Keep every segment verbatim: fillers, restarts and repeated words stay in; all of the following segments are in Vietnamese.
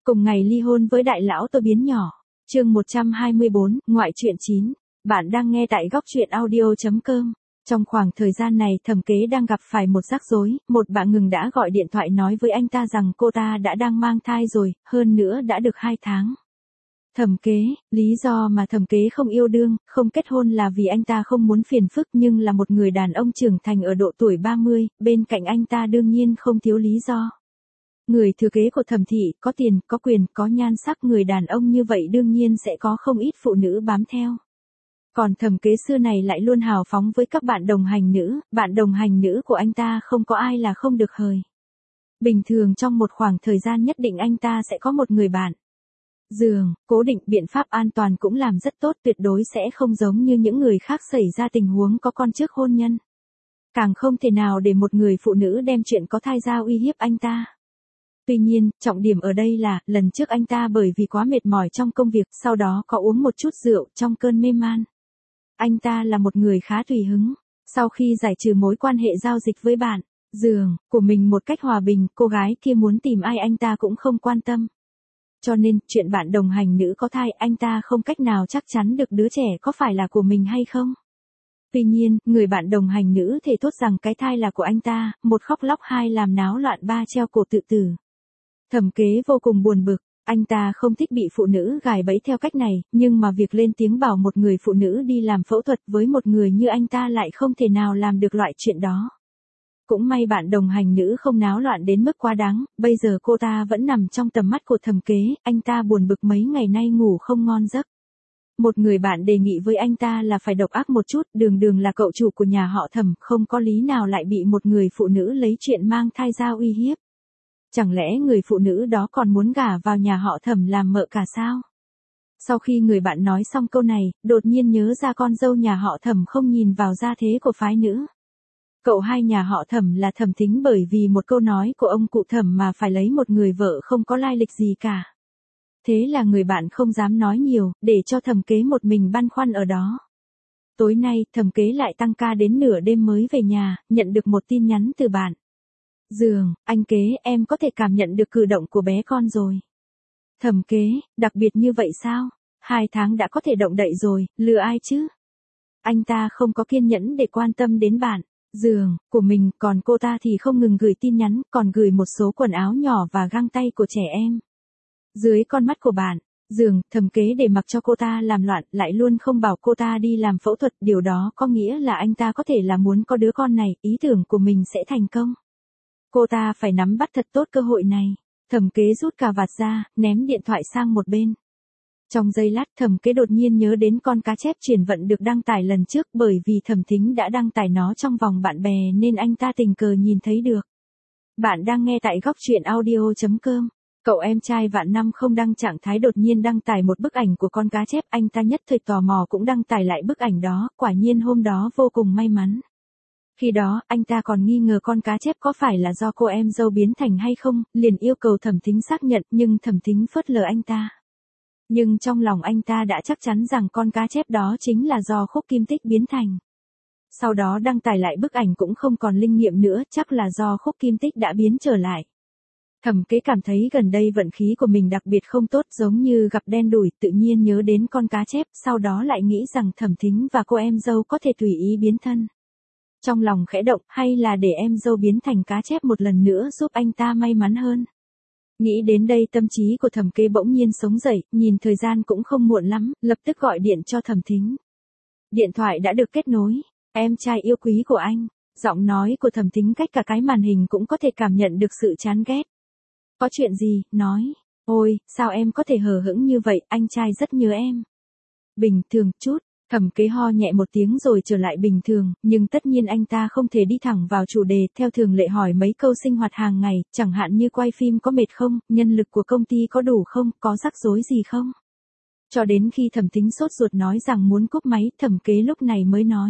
Cùng ngày ly hôn với đại lão tôi biến nhỏ. Chương một trăm hai mươi bốn, ngoại truyện chín. Bạn đang nghe tại góc truyện audio chấm com. Trong khoảng thời gian này Thẩm Kế đang gặp phải một rắc rối, một bạn ngừng đã gọi điện thoại nói với anh ta rằng cô ta đã đang mang thai rồi, hơn nữa đã được hai tháng. Thẩm Kế, lý do mà Thẩm Kế không yêu đương, không kết hôn là vì anh ta không muốn phiền phức, nhưng là một người đàn ông trưởng thành ở độ tuổi ba mươi, bên cạnh anh ta đương nhiên không thiếu lý do. Người thừa kế của Thẩm thị, có tiền, có quyền, có nhan sắc, người đàn ông như vậy đương nhiên sẽ có không ít phụ nữ bám theo. Còn Thẩm Kế xưa này lại luôn hào phóng với các bạn đồng hành nữ, bạn đồng hành nữ của anh ta không có ai là không được hời. Bình thường trong một khoảng thời gian nhất định anh ta sẽ có một người bạn. Giường, cố định, biện pháp an toàn cũng làm rất tốt, tuyệt đối sẽ không giống như những người khác xảy ra tình huống có con trước hôn nhân. Càng không thể nào để một người phụ nữ đem chuyện có thai ra uy hiếp anh ta. Tuy nhiên, trọng điểm ở đây là, lần trước anh ta bởi vì quá mệt mỏi trong công việc, sau đó có uống một chút rượu trong cơn mê man. Anh ta là một người khá tùy hứng. Sau khi giải trừ mối quan hệ giao dịch với bạn, giường, của mình một cách hòa bình, cô gái kia muốn tìm ai anh ta cũng không quan tâm. Cho nên, chuyện bạn đồng hành nữ có thai, anh ta không cách nào chắc chắn được đứa trẻ có phải là của mình hay không. Tuy nhiên, người bạn đồng hành nữ thề thốt rằng cái thai là của anh ta, một khóc lóc, hai làm náo loạn, ba treo cổ tự tử. Thẩm Kế vô cùng buồn bực, anh ta không thích bị phụ nữ gài bẫy theo cách này, nhưng mà việc lên tiếng bảo một người phụ nữ đi làm phẫu thuật với một người như anh ta lại không thể nào làm được loại chuyện đó. Cũng may bạn đồng hành nữ không náo loạn đến mức quá đáng, bây giờ cô ta vẫn nằm trong tầm mắt của Thẩm Kế, anh ta buồn bực mấy ngày nay ngủ không ngon giấc. Một người bạn đề nghị với anh ta là phải độc ác một chút, đường đường là cậu chủ của nhà họ Thẩm, không có lý nào lại bị một người phụ nữ lấy chuyện mang thai ra uy hiếp. Chẳng lẽ người phụ nữ đó còn muốn gả vào nhà họ Thẩm làm mợ cả sao? Sau khi người bạn nói xong câu này, đột nhiên nhớ ra con dâu nhà họ Thẩm không nhìn vào gia thế của phái nữ. Cậu hai nhà họ Thẩm là Thẩm Thính bởi vì một câu nói của ông cụ Thẩm mà phải lấy một người vợ không có lai lịch gì cả. Thế là người bạn không dám nói nhiều, để cho Thẩm Kế một mình băn khoăn ở đó. Tối nay, Thẩm Kế lại tăng ca đến nửa đêm mới về nhà, nhận được một tin nhắn từ bạn. Giường, anh Kế, em có thể cảm nhận được cử động của bé con rồi. Thẩm Kế, đặc biệt như vậy sao? Hai tháng đã có thể động đậy rồi, lừa ai chứ? Anh ta không có kiên nhẫn để quan tâm đến bạn. Giường, của mình, còn cô ta thì không ngừng gửi tin nhắn, còn gửi một số quần áo nhỏ và găng tay của trẻ em. Dưới con mắt của bạn, Giường, Thẩm Kế để mặc cho cô ta làm loạn, lại luôn không bảo cô ta đi làm phẫu thuật, điều đó có nghĩa là anh ta có thể là muốn có đứa con này, ý tưởng của mình sẽ thành công. Cô ta phải nắm bắt thật tốt cơ hội này. Thẩm Kế rút cà vạt ra, ném điện thoại sang một bên. Trong giây lát, Thẩm Kế đột nhiên nhớ đến con cá chép chuyển vận được đăng tải lần trước, bởi vì Thẩm Thính đã đăng tải nó trong vòng bạn bè nên anh ta tình cờ nhìn thấy được. Bạn đang nghe tại góc truyện audio chấm com. Cậu em trai Vạn Năm không đăng trạng thái đột nhiên đăng tải một bức ảnh của con cá chép, anh ta nhất thời tò mò cũng đăng tải lại bức ảnh đó, quả nhiên hôm đó vô cùng may mắn. Khi đó, anh ta còn nghi ngờ con cá chép có phải là do cô em dâu biến thành hay không, liền yêu cầu Thẩm Thính xác nhận, nhưng Thẩm Thính phớt lờ anh ta. Nhưng trong lòng anh ta đã chắc chắn rằng con cá chép đó chính là do Khúc Kim Tích biến thành. Sau đó đăng tải lại bức ảnh cũng không còn linh nghiệm nữa, chắc là do Khúc Kim Tích đã biến trở lại. Thẩm Kế cảm thấy gần đây vận khí của mình đặc biệt không tốt, giống như gặp đen đủi, tự nhiên nhớ đến con cá chép, sau đó lại nghĩ rằng Thẩm Thính và cô em dâu có thể tùy ý biến thân. Trong lòng khẽ động, hay là để em dâu biến thành cá chép một lần nữa giúp anh ta may mắn hơn. Nghĩ đến đây tâm trí của Thẩm Kế bỗng nhiên sống dậy, nhìn thời gian cũng không muộn lắm, lập tức gọi điện cho Thẩm Thính. Điện thoại đã được kết nối. Em trai yêu quý của anh. Giọng nói của Thẩm Thính cách cả cái màn hình cũng có thể cảm nhận được sự chán ghét. Có chuyện gì, nói. Ôi, sao em có thể hờ hững như vậy, anh trai rất nhớ em. Bình thường chút. Thẩm Kế ho nhẹ một tiếng rồi trở lại bình thường, nhưng tất nhiên anh ta không thể đi thẳng vào chủ đề, theo thường lệ hỏi mấy câu sinh hoạt hàng ngày, chẳng hạn như quay phim có mệt không, nhân lực của công ty có đủ không, có rắc rối gì không. Cho đến khi Thẩm Thính sốt ruột nói rằng muốn cúp máy, Thẩm Kế lúc này mới nói.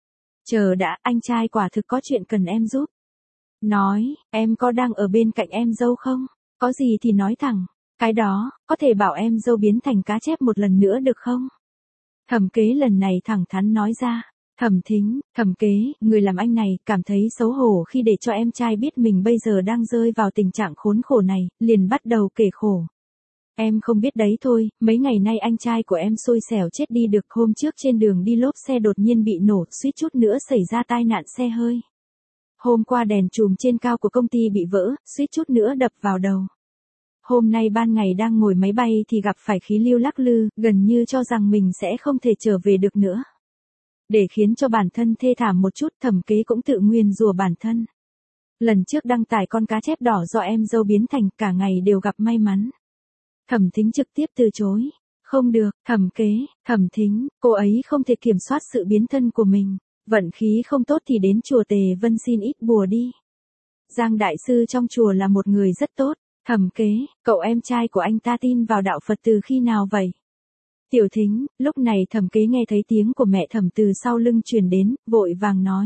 Chờ đã, anh trai quả thực có chuyện cần em giúp. Nói, em có đang ở bên cạnh em dâu không? Có gì thì nói thẳng, cái đó, có thể bảo em dâu biến thành cá chép một lần nữa được không? Thẩm Kế lần này thẳng thắn nói ra. Thẩm Thính, Thẩm Kế, người làm anh này, cảm thấy xấu hổ khi để cho em trai biết mình bây giờ đang rơi vào tình trạng khốn khổ này, liền bắt đầu kể khổ. Em không biết đấy thôi, mấy ngày nay anh trai của em xui xẻo chết đi được, hôm trước trên đường đi lốp xe đột nhiên bị nổ, suýt chút nữa xảy ra tai nạn xe hơi. Hôm qua đèn chùm trên cao của công ty bị vỡ, suýt chút nữa đập vào đầu. Hôm nay ban ngày đang ngồi máy bay thì gặp phải khí lưu lắc lư, gần như cho rằng mình sẽ không thể trở về được nữa. Để khiến cho bản thân thê thảm một chút, Thẩm Kế cũng tự nguyền rủa bản thân. Lần trước đăng tải con cá chép đỏ do em dâu biến thành, cả ngày đều gặp may mắn. Thẩm Thính trực tiếp từ chối. Không được, Thẩm Kế, Thẩm Thính, cô ấy không thể kiểm soát sự biến thân của mình. Vận khí không tốt thì đến chùa Tề Vân xin ít bùa đi. Giang đại sư trong chùa là một người rất tốt. Thẩm Kế, cậu em trai của anh ta tin vào đạo Phật từ khi nào vậy? Tiểu Thính, lúc này Thẩm Kế nghe thấy tiếng của mẹ Thẩm từ sau lưng truyền đến, vội vàng nói.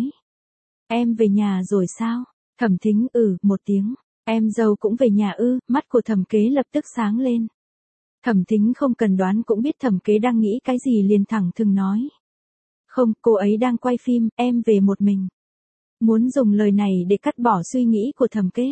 Em về nhà rồi sao? Thẩm Thính ừ, một tiếng. Em dâu cũng về nhà ư, mắt của Thẩm Kế lập tức sáng lên. Thẩm Thính không cần đoán cũng biết Thẩm Kế đang nghĩ cái gì liền thẳng thừng nói. Không, cô ấy đang quay phim, em về một mình. Muốn dùng lời này để cắt bỏ suy nghĩ của Thẩm Kế.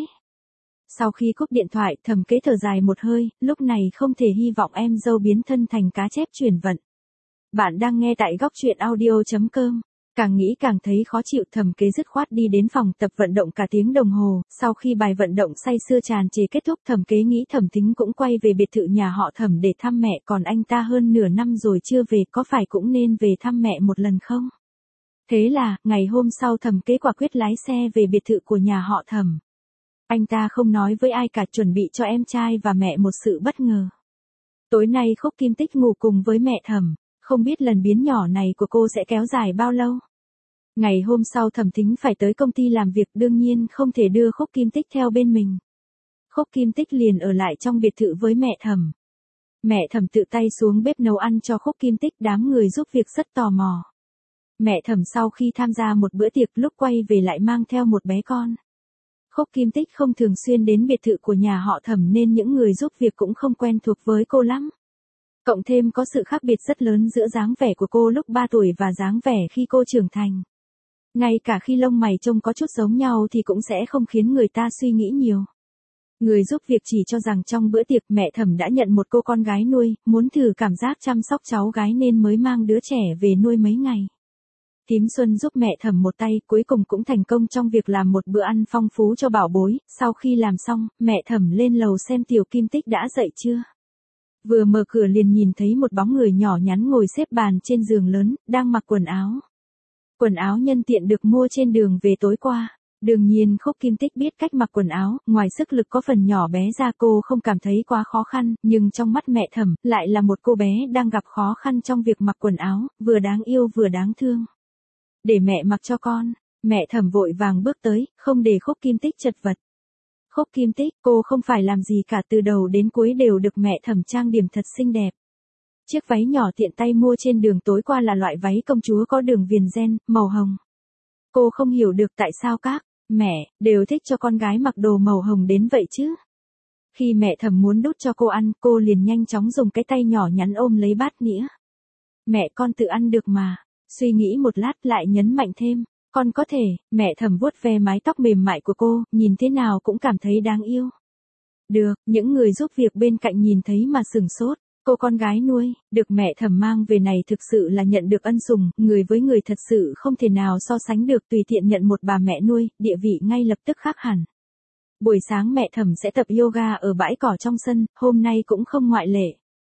Sau khi cúp điện thoại, Thẩm Kế thở dài một hơi, lúc này không thể hy vọng em dâu biến thân thành cá chép chuyển vận. Bạn đang nghe tại góc truyện audio chấm com. Càng nghĩ càng thấy khó chịu, Thẩm Kế dứt khoát đi đến phòng tập vận động cả tiếng đồng hồ, sau khi bài vận động say sưa tràn trề kết thúc, Thẩm Kế nghĩ Thẩm Thính cũng quay về biệt thự nhà họ Thẩm để thăm mẹ, còn anh ta hơn nửa năm rồi chưa về, có phải cũng nên về thăm mẹ một lần không? Thế là, ngày hôm sau Thẩm Kế quả quyết lái xe về biệt thự của nhà họ Thẩm. Anh ta không nói với ai cả, chuẩn bị cho em trai và mẹ một sự bất ngờ. Tối nay Khúc Kim Tích ngủ cùng với mẹ Thẩm, không biết lần biến nhỏ này của cô sẽ kéo dài bao lâu. Ngày hôm sau Thẩm Thính phải tới công ty làm việc, đương nhiên không thể đưa Khúc Kim Tích theo bên mình. Khúc Kim Tích liền ở lại trong biệt thự với mẹ Thẩm. Mẹ Thẩm tự tay xuống bếp nấu ăn cho Khúc Kim Tích, đám người giúp việc rất tò mò. Mẹ Thẩm sau khi tham gia một bữa tiệc lúc quay về lại mang theo một bé con. Khúc Kim Tích không thường xuyên đến biệt thự của nhà họ Thẩm nên những người giúp việc cũng không quen thuộc với cô lắm. Cộng thêm có sự khác biệt rất lớn giữa dáng vẻ của cô lúc ba tuổi và dáng vẻ khi cô trưởng thành. Ngay cả khi lông mày trông có chút giống nhau thì cũng sẽ không khiến người ta suy nghĩ nhiều. Người giúp việc chỉ cho rằng trong bữa tiệc mẹ Thẩm đã nhận một cô con gái nuôi, muốn thử cảm giác chăm sóc cháu gái nên mới mang đứa trẻ về nuôi mấy ngày. Thím Xuân giúp mẹ Thẩm một tay, cuối cùng cũng thành công trong việc làm một bữa ăn phong phú cho bảo bối. Sau khi làm xong, mẹ Thẩm lên lầu xem Tiểu Kim Tích đã dậy chưa. Vừa mở cửa liền nhìn thấy một bóng người nhỏ nhắn ngồi xếp bàn trên giường lớn, đang mặc quần áo. Quần áo nhân tiện được mua trên đường về tối qua. Đương nhiên Khúc Kim Tích biết cách mặc quần áo, ngoài sức lực có phần nhỏ bé ra cô không cảm thấy quá khó khăn, nhưng trong mắt mẹ Thẩm, lại là một cô bé đang gặp khó khăn trong việc mặc quần áo, vừa đáng yêu vừa đáng thương. Để mẹ mặc cho con, mẹ Thẩm vội vàng bước tới, không để Khúc Kim Tích chật vật. Khúc Kim Tích, cô không phải làm gì cả, từ đầu đến cuối đều được mẹ Thẩm trang điểm thật xinh đẹp. Chiếc váy nhỏ tiện tay mua trên đường tối qua là loại váy công chúa có đường viền ren, màu hồng. Cô không hiểu được tại sao các mẹ đều thích cho con gái mặc đồ màu hồng đến vậy chứ. Khi mẹ Thẩm muốn đút cho cô ăn, cô liền nhanh chóng dùng cái tay nhỏ nhắn ôm lấy bát nĩa. Mẹ, con tự ăn được mà. Suy nghĩ một lát lại nhấn mạnh thêm, con có thể. Mẹ Thẩm vuốt ve mái tóc mềm mại của cô, nhìn thế nào cũng cảm thấy đáng yêu. Được, những người giúp việc bên cạnh nhìn thấy mà sửng sốt. Cô con gái nuôi, được mẹ Thẩm mang về này thực sự là nhận được ân sủng, người với người thật sự không thể nào so sánh được, tùy tiện nhận một bà mẹ nuôi, địa vị ngay lập tức khác hẳn. Buổi sáng mẹ Thẩm sẽ tập yoga ở bãi cỏ trong sân, hôm nay cũng không ngoại lệ.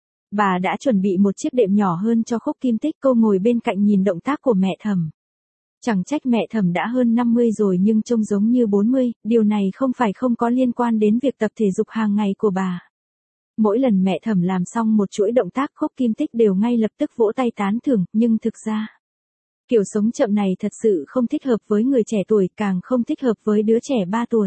Bà đã chuẩn bị một chiếc đệm nhỏ hơn cho Khúc Kim Tích, cô ngồi bên cạnh nhìn động tác của mẹ Thẩm. Chẳng trách mẹ Thẩm đã hơn năm mươi rồi nhưng trông giống như bốn mươi, điều này không phải không có liên quan đến việc tập thể dục hàng ngày của bà. Mỗi lần mẹ Thẩm làm xong một chuỗi động tác, Khúc Kim Tích đều ngay lập tức vỗ tay tán thưởng, nhưng thực ra, kiểu sống chậm này thật sự không thích hợp với người trẻ tuổi, càng không thích hợp với đứa trẻ ba tuổi.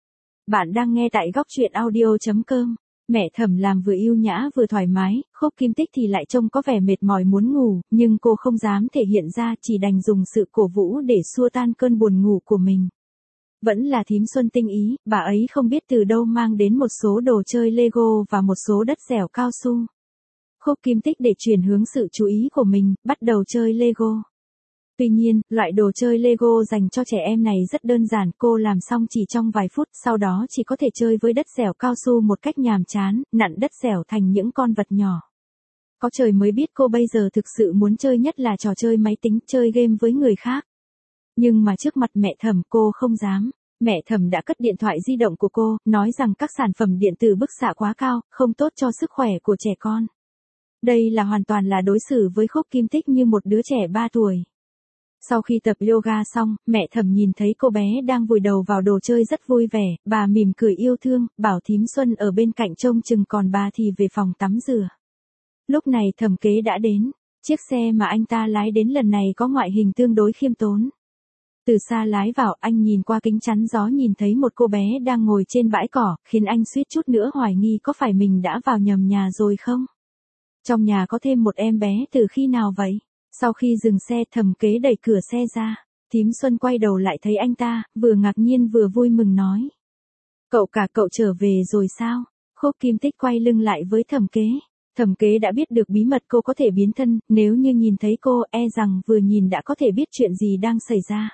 Bạn đang nghe tại góc truyện audio chấm com. Mẹ Thẩm làm vừa yêu nhã vừa thoải mái, Khúc Kim Tích thì lại trông có vẻ mệt mỏi muốn ngủ, nhưng cô không dám thể hiện ra, chỉ đành dùng sự cổ vũ để xua tan cơn buồn ngủ của mình. Vẫn là thím Xuân tinh ý, bà ấy không biết từ đâu mang đến một số đồ chơi Lego và một số đất dẻo cao su. Khúc Kim Tích để chuyển hướng sự chú ý của mình, bắt đầu chơi Lego. Tuy nhiên, loại đồ chơi Lego dành cho trẻ em này rất đơn giản, cô làm xong chỉ trong vài phút, sau đó chỉ có thể chơi với đất dẻo cao su một cách nhàm chán, nặn đất dẻo thành những con vật nhỏ. Có trời mới biết cô bây giờ thực sự muốn chơi nhất là trò chơi máy tính, chơi game với người khác. Nhưng mà trước mặt mẹ Thẩm cô không dám. Mẹ Thẩm đã cất điện thoại di động của cô, nói rằng các sản phẩm điện tử bức xạ quá cao, không tốt cho sức khỏe của trẻ con. Đây là hoàn toàn là đối xử với Khúc Kim Tích như một đứa trẻ ba tuổi. Sau khi tập yoga xong, mẹ Thẩm nhìn thấy cô bé đang vùi đầu vào đồ chơi rất vui vẻ, bà mỉm cười yêu thương, bảo thím Xuân ở bên cạnh trông chừng, còn bà thì về phòng tắm rửa. Lúc này Thẩm Kế đã đến, chiếc xe mà anh ta lái đến lần này có ngoại hình tương đối khiêm tốn. Từ xa lái vào, anh nhìn qua kính chắn gió nhìn thấy một cô bé đang ngồi trên bãi cỏ, khiến anh suýt chút nữa hoài nghi có phải mình đã vào nhầm nhà rồi không? Trong nhà có thêm một em bé từ khi nào vậy? Sau khi dừng xe, Thẩm Kế đẩy cửa xe ra, thím Xuân quay đầu lại thấy anh ta, vừa ngạc nhiên vừa vui mừng nói. Cậu cả, cậu trở về rồi sao? Khúc Kim Tích quay lưng lại với Thẩm Kế. Thẩm Kế đã biết được bí mật cô có thể biến thân, nếu như nhìn thấy cô, e rằng vừa nhìn đã có thể biết chuyện gì đang xảy ra.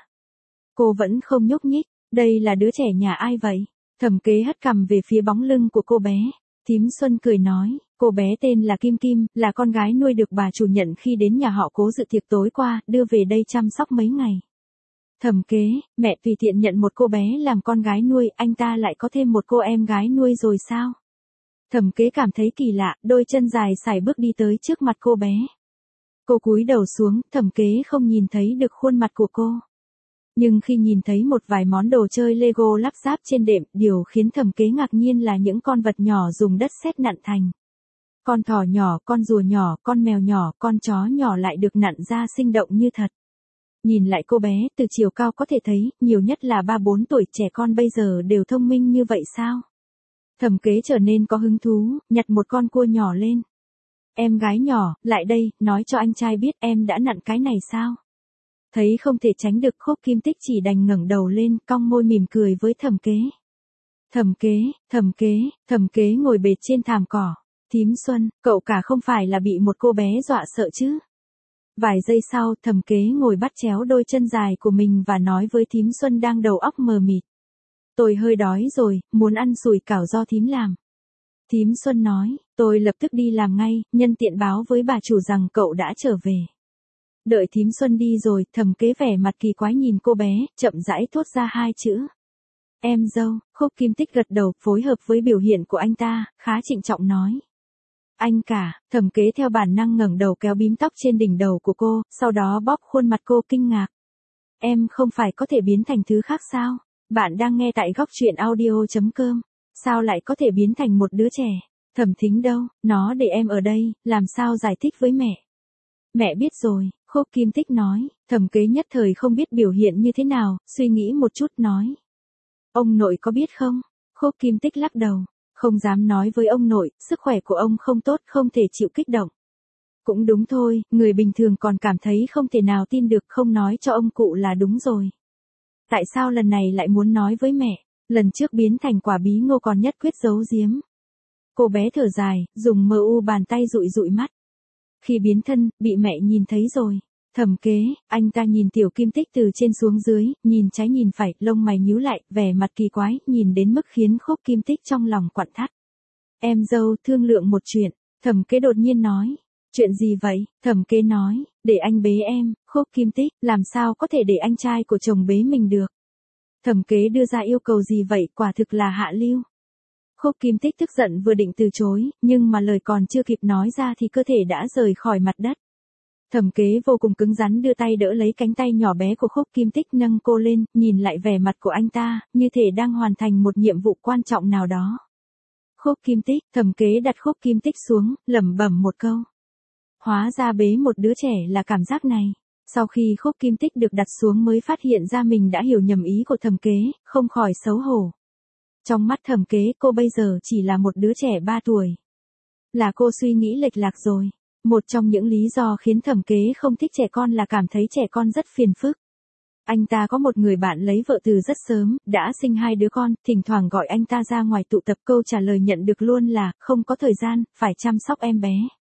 Cô vẫn không nhúc nhích, đây là đứa trẻ nhà ai vậy? Thẩm Kế hất cằm về phía bóng lưng của cô bé. Thím Xuân cười nói, cô bé tên là Kim Kim, là con gái nuôi được bà chủ nhận khi đến nhà họ Cố dự tiệc tối qua, đưa về đây chăm sóc mấy ngày. Thẩm Kế, mẹ tùy tiện nhận một cô bé làm con gái nuôi, anh ta lại có thêm một cô em gái nuôi rồi sao? Thẩm Kế cảm thấy kỳ lạ, đôi chân dài sải bước đi tới trước mặt cô bé. Cô cúi đầu xuống, Thẩm Kế không nhìn thấy được khuôn mặt của cô. Nhưng khi nhìn thấy một vài món đồ chơi Lego lắp ráp trên đệm, điều khiến Thẩm Kế ngạc nhiên là những con vật nhỏ dùng đất sét nặn thành. Con thỏ nhỏ, con rùa nhỏ, con mèo nhỏ, con chó nhỏ lại được nặn ra sinh động như thật. Nhìn lại cô bé, từ chiều cao có thể thấy, nhiều nhất là ba bốn tuổi, trẻ con bây giờ đều thông minh như vậy sao? Thẩm Kế trở nên có hứng thú, nhặt một con cua nhỏ lên. Em gái nhỏ, lại đây, nói cho anh trai biết em đã nặn cái này sao? Thấy không thể tránh được, Khúc Kim Tích chỉ đành ngẩng đầu lên, cong môi mỉm cười với Thẩm Kế. Thẩm Kế, Thẩm Kế, Thẩm Kế ngồi bệt trên thảm cỏ. Thím Xuân, cậu cả không phải là bị một cô bé dọa sợ chứ? Vài giây sau, Thẩm Kế ngồi bắt chéo đôi chân dài của mình và nói với thím Xuân đang đầu óc mờ mịt. Tôi hơi đói rồi, muốn ăn sủi cảo do thím làm. Thím Xuân nói, tôi lập tức đi làm ngay, nhân tiện báo với bà chủ rằng cậu đã trở về. Đợi thím Xuân đi rồi, Thẩm Kế vẻ mặt kỳ quái nhìn cô bé, chậm rãi thốt ra hai chữ. Em dâu. Khúc Kim Tích gật đầu, phối hợp với biểu hiện của anh ta, khá trịnh trọng nói. Anh cả. Thẩm Kế theo bản năng ngẩng đầu kéo bím tóc trên đỉnh đầu của cô, sau đó bóp khuôn mặt cô kinh ngạc. Em không phải có thể biến thành thứ khác sao? Bạn đang nghe tại góc truyện audio chấm com. Sao lại có thể biến thành một đứa trẻ? Thẩm Thính đâu, nó để em ở đây, làm sao giải thích với mẹ? Mẹ biết rồi, Khúc Kim Tích nói. Thẩm Kế nhất thời không biết biểu hiện như thế nào, suy nghĩ một chút nói. Ông nội có biết không? Khúc Kim Tích lắc đầu. Không dám nói với ông nội, sức khỏe của ông không tốt, không thể chịu kích động. Cũng đúng thôi, người bình thường còn cảm thấy không thể nào tin được, không nói cho ông cụ là đúng rồi. Tại sao lần này lại muốn nói với mẹ? Lần trước biến thành quả bí ngô còn nhất quyết giấu giếm. Cô bé thở dài, dùng mờ u bàn tay dụi dụi mắt. Khi biến thân, bị mẹ nhìn thấy rồi. Thẩm Kế, anh ta nhìn Tiểu Kim Tích từ trên xuống dưới, nhìn trái nhìn phải, lông mày nhíu lại, vẻ mặt kỳ quái, nhìn đến mức khiến Khúc Kim Tích trong lòng quặn thắt. Em dâu, thương lượng một chuyện. Thẩm Kế đột nhiên nói. Chuyện gì vậy? Thẩm Kế nói, để anh bế em. Khúc Kim Tích, làm sao có thể để anh trai của chồng bế mình được? Thẩm Kế đưa ra yêu cầu gì vậy, quả thực là hạ lưu. Khúc Kim Tích tức giận vừa định từ chối, nhưng mà lời còn chưa kịp nói ra thì cơ thể đã rời khỏi mặt đất. Thẩm Kế vô cùng cứng rắn đưa tay đỡ lấy cánh tay nhỏ bé của Khúc Kim Tích, nâng cô lên, nhìn lại vẻ mặt của anh ta, như thể đang hoàn thành một nhiệm vụ quan trọng nào đó. Khúc Kim Tích, Thẩm Kế đặt Khúc Kim Tích xuống, lẩm bẩm một câu. Hóa ra bế một đứa trẻ là cảm giác này. Sau khi Khúc Kim Tích được đặt xuống mới phát hiện ra mình đã hiểu nhầm ý của Thẩm Kế, không khỏi xấu hổ. Trong mắt Thẩm Kế, cô bây giờ chỉ là một đứa trẻ ba tuổi. Là cô suy nghĩ lệch lạc rồi. Một trong những lý do khiến Thẩm Kế không thích trẻ con là cảm thấy trẻ con rất phiền phức. Anh ta có một người bạn lấy vợ từ rất sớm, đã sinh hai đứa con, thỉnh thoảng gọi anh ta ra ngoài tụ tập, câu trả lời nhận được luôn là, không có thời gian, phải chăm sóc em bé.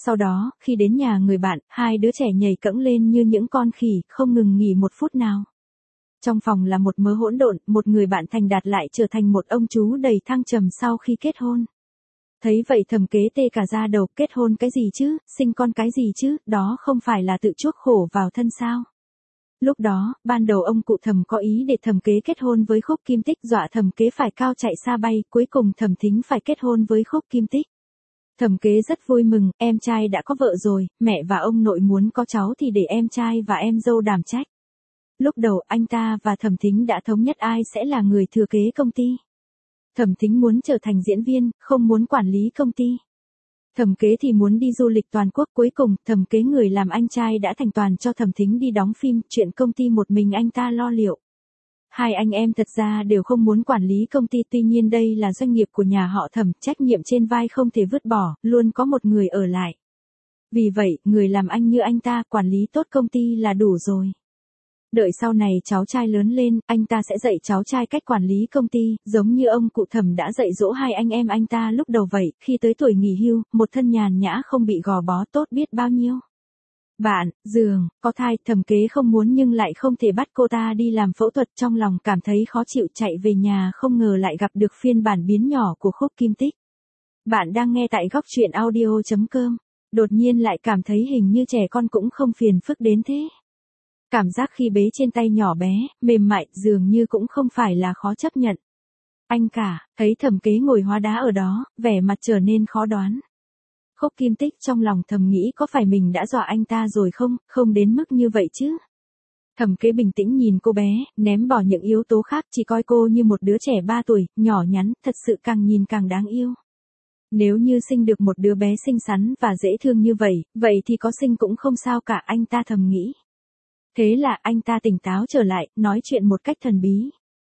Sau đó, khi đến nhà người bạn, hai đứa trẻ nhảy cẫng lên như những con khỉ, không ngừng nghỉ một phút nào. Trong phòng là một mớ hỗn độn, một người bạn thành đạt lại trở thành một ông chú đầy thăng trầm sau khi kết hôn. Thấy vậy Thẩm Kế tê cả da đầu, kết hôn cái gì chứ, sinh con cái gì chứ, đó không phải là tự chuốc khổ vào thân sao. Lúc đó, ban đầu ông cụ Thẩm có ý để Thẩm Kế kết hôn với Khúc Kim Tích, dọa Thẩm Kế phải cao chạy xa bay, cuối cùng Thẩm Thính phải kết hôn với Khúc Kim Tích. Thẩm Kế rất vui mừng, em trai đã có vợ rồi, mẹ và ông nội muốn có cháu thì để em trai và em dâu đảm trách. Lúc đầu anh ta và Thẩm Thính đã thống nhất ai sẽ là người thừa kế công ty. Thẩm Thính muốn trở thành diễn viên, không muốn quản lý công ty. Thẩm Kế thì muốn đi du lịch toàn quốc, cuối cùng, Thẩm Kế người làm anh trai đã thành toàn cho Thẩm Thính đi đóng phim, chuyện công ty một mình anh ta lo liệu. Hai anh em thật ra đều không muốn quản lý công ty, tuy nhiên đây là doanh nghiệp của nhà họ Thẩm, trách nhiệm trên vai không thể vứt bỏ, luôn có một người ở lại. Vì vậy, người làm anh như anh ta, quản lý tốt công ty là đủ rồi. Đợi sau này cháu trai lớn lên, anh ta sẽ dạy cháu trai cách quản lý công ty, giống như ông cụ Thẩm đã dạy dỗ hai anh em anh ta lúc đầu vậy, khi tới tuổi nghỉ hưu, một thân nhàn nhã không bị gò bó tốt biết bao nhiêu. Bạn, giường, có thai, Thẩm Kế không muốn nhưng lại không thể bắt cô ta đi làm phẫu thuật, trong lòng cảm thấy khó chịu, chạy về nhà không ngờ lại gặp được phiên bản biến nhỏ của Khúc Kim Tích. Bạn đang nghe tại góc truyện audio chấm com, đột nhiên lại cảm thấy hình như trẻ con cũng không phiền phức đến thế. Cảm giác khi bế trên tay nhỏ bé, mềm mại, dường như cũng không phải là khó chấp nhận. Anh cả, thấy Thẩm Kế ngồi hóa đá ở đó, vẻ mặt trở nên khó đoán. Khúc Kim Tích trong lòng thầm nghĩ có phải mình đã dọa anh ta rồi không, không đến mức như vậy chứ. Thẩm Kế bình tĩnh nhìn cô bé, ném bỏ những yếu tố khác, chỉ coi cô như một đứa trẻ ba tuổi, nhỏ nhắn, thật sự càng nhìn càng đáng yêu. Nếu như sinh được một đứa bé xinh xắn và dễ thương như vậy, vậy thì có sinh cũng không sao cả, anh ta thầm nghĩ. Thế là anh ta tỉnh táo trở lại, nói chuyện một cách thần bí.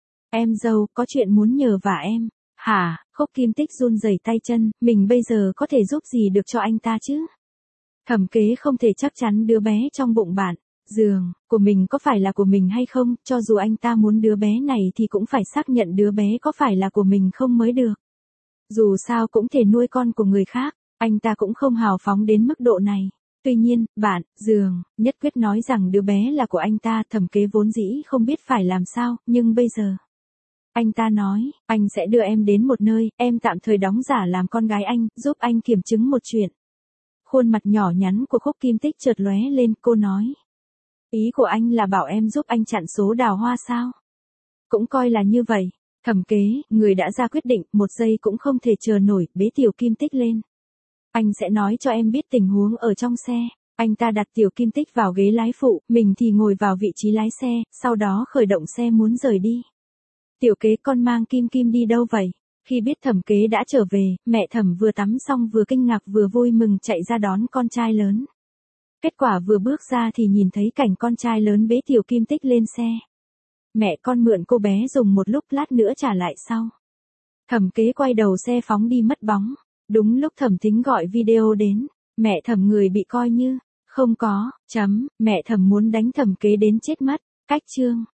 Em dâu, có chuyện muốn nhờ vả em. Hả? Khúc Kim Tích run rẩy tay chân, mình bây giờ có thể giúp gì được cho anh ta chứ? Thẩm Kế không thể chắc chắn đứa bé trong bụng bạn, giường, của mình có phải là của mình hay không, cho dù anh ta muốn đứa bé này thì cũng phải xác nhận đứa bé có phải là của mình không mới được. Dù sao cũng thể nuôi con của người khác, anh ta cũng không hào phóng đến mức độ này. Tuy nhiên, bạn, giường, nhất quyết nói rằng đứa bé là của anh ta, Thẩm Kế vốn dĩ không biết phải làm sao, nhưng bây giờ. Anh ta nói, anh sẽ đưa em đến một nơi, em tạm thời đóng giả làm con gái anh, giúp anh kiểm chứng một chuyện. Khuôn mặt nhỏ nhắn của Khúc Kim Tích chợt lóe lên, cô nói. Ý của anh là bảo em giúp anh chặn số đào hoa sao? Cũng coi là như vậy. Thẩm Kế, người đã ra quyết định, một giây cũng không thể chờ nổi, bế Tiểu Kim Tích lên. Anh sẽ nói cho em biết tình huống ở trong xe. Anh ta đặt Tiểu Kim Tích vào ghế lái phụ, mình thì ngồi vào vị trí lái xe, sau đó khởi động xe muốn rời đi. Tiểu Kế, con mang Kim Kim đi đâu vậy? Khi biết Thẩm Kế đã trở về, mẹ Thẩm vừa tắm xong vừa kinh ngạc vừa vui mừng chạy ra đón con trai lớn. Kết quả vừa bước ra thì nhìn thấy cảnh con trai lớn bế Tiểu Kim Tích lên xe. Mẹ con mượn cô bé dùng một lúc, lát nữa trả lại sau. Thẩm Kế quay đầu xe phóng đi mất bóng. Đúng lúc Thẩm Thính gọi video đến, mẹ Thẩm người bị coi như không có, chấm, mẹ Thẩm muốn đánh Thẩm Kế đến chết mất. Cách chương